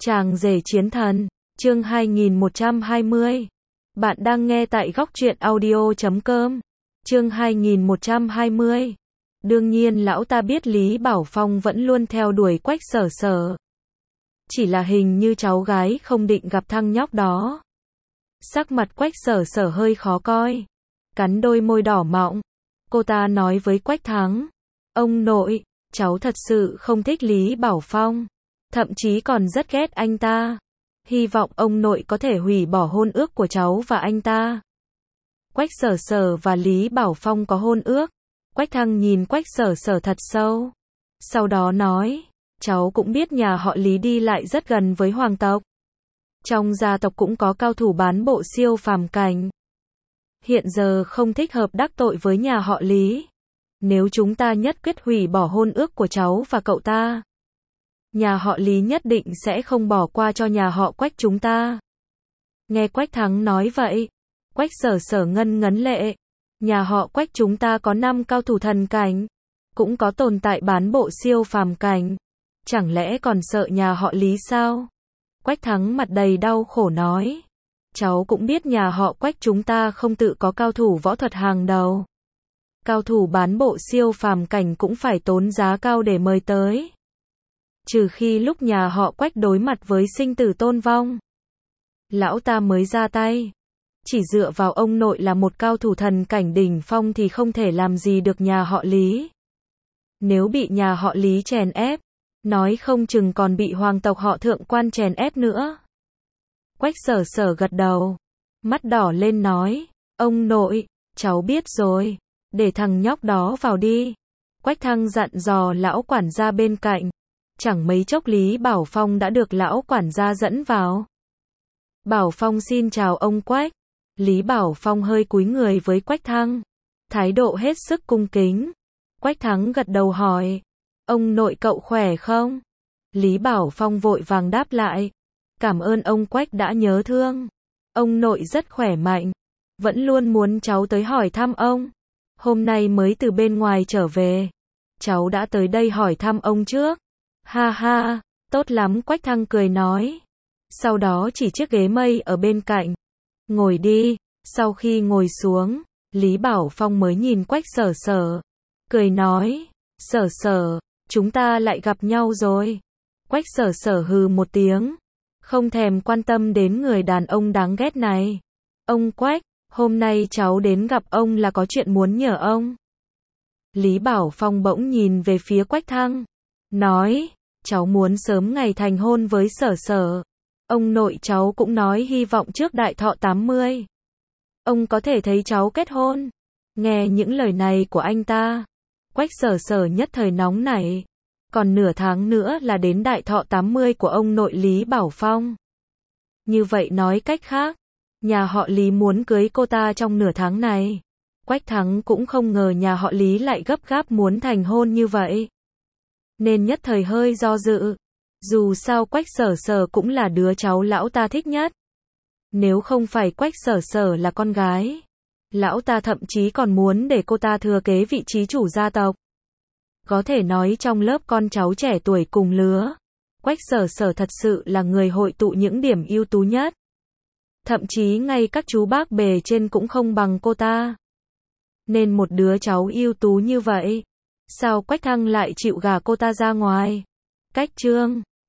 Chàng rể chiến thần, chương 2120. Bạn đang nghe tại góc truyện audio.com. Chương 2120. Đương nhiên lão ta biết Lý Bảo Phong vẫn luôn theo đuổi Quách Sở Sở. Chỉ là hình như cháu gái không định gặp thằng nhóc đó. Sắc mặt Quách Sở Sở hơi khó coi, cắn đôi môi đỏ mọng. Cô ta nói với Quách Thắng, ông nội, cháu thật sự không thích Lý Bảo Phong, thậm chí còn rất ghét anh ta. Hy vọng ông nội có thể hủy bỏ hôn ước của cháu và anh ta. Quách Sở Sở và Lý Bảo Phong có hôn ước. Quách Thăng nhìn Quách Sở Sở thật sâu, sau đó nói, cháu cũng biết nhà họ Lý đi lại rất gần với hoàng tộc. Trong gia tộc cũng có cao thủ bán bộ siêu phàm cảnh. Hiện giờ không thích hợp đắc tội với nhà họ Lý. Nếu chúng ta nhất quyết hủy bỏ hôn ước của cháu và cậu ta, nhà họ Lý nhất định sẽ không bỏ qua cho nhà họ Quách chúng ta. Nghe Quách Thắng nói vậy, Quách Sở Sở ngân ngấn lệ. Nhà họ Quách chúng ta có 5 cao thủ thần cảnh, cũng có tồn tại bán bộ siêu phàm cảnh. Chẳng lẽ còn sợ nhà họ Lý sao? Quách Thắng mặt đầy đau khổ nói, cháu cũng biết nhà họ Quách chúng ta không tự có cao thủ võ thuật hàng đầu. Cao thủ bán bộ siêu phàm cảnh cũng phải tốn giá cao để mời tới. Trừ khi lúc nhà họ Quách đối mặt với sinh tử tôn vong, lão ta mới ra tay. Chỉ dựa vào ông nội là một cao thủ thần cảnh đỉnh phong thì không thể làm gì được nhà họ Lý. Nếu bị nhà họ Lý chèn ép, nói không chừng còn bị hoàng tộc họ Thượng Quan chèn ép nữa. Quách Sở Sở gật đầu, mắt đỏ lên nói, ông nội, cháu biết rồi, để thằng nhóc đó vào đi. Quách Thăng dặn dò lão quản gia bên cạnh. Chẳng mấy chốc Lý Bảo Phong đã được lão quản gia dẫn vào. Bảo Phong xin chào ông Quách. Lý Bảo Phong hơi cúi người với Quách Thăng, thái độ hết sức cung kính. Quách Thắng gật đầu hỏi, ông nội cậu khỏe không? Lý Bảo Phong vội vàng đáp lại, cảm ơn ông Quách đã nhớ thương. Ông nội rất khỏe mạnh, vẫn luôn muốn cháu tới hỏi thăm ông. Hôm nay mới từ bên ngoài trở về, cháu đã tới đây hỏi thăm ông trước. Ha ha, tốt lắm, Quách Thăng cười nói. Sau đó chỉ chiếc ghế mây ở bên cạnh. Ngồi đi. Sau khi ngồi xuống, Lý Bảo Phong mới nhìn Quách Sở Sở, cười nói, Sở Sở, chúng ta lại gặp nhau rồi. Quách Sở Sở hừ một tiếng, không thèm quan tâm đến người đàn ông đáng ghét này. Ông Quách, hôm nay cháu đến gặp ông là có chuyện muốn nhờ ông. Lý Bảo Phong bỗng nhìn về phía Quách Thăng, nói, cháu muốn sớm ngày thành hôn với Sở Sở. Ông nội cháu cũng nói hy vọng trước đại thọ 80. Ông có thể thấy cháu kết hôn. Nghe những lời này của anh ta, Quách Sở Sở nhất thời nóng nảy. Còn nửa tháng nữa là đến đại thọ 80 của ông nội Lý Bảo Phong. Như vậy nói cách khác, nhà họ Lý muốn cưới cô ta trong nửa tháng này. Quách Thắng cũng không ngờ nhà họ Lý lại gấp gáp muốn thành hôn như vậy, nên nhất thời hơi do dự. Dù sao Quách Sở Sở cũng là đứa cháu lão ta thích nhất. Nếu không phải Quách Sở Sở là con gái, lão ta thậm chí còn muốn để cô ta thừa kế vị trí chủ gia tộc. Có thể nói trong lớp con cháu trẻ tuổi cùng lứa, Quách Sở Sở thật sự là người hội tụ những điểm ưu tú nhất. Thậm chí ngay các chú bác bề trên cũng không bằng cô ta. Nên một đứa cháu ưu tú như vậy, sao Quách Thăng lại chịu gả cô ta ra ngoài? Cách chương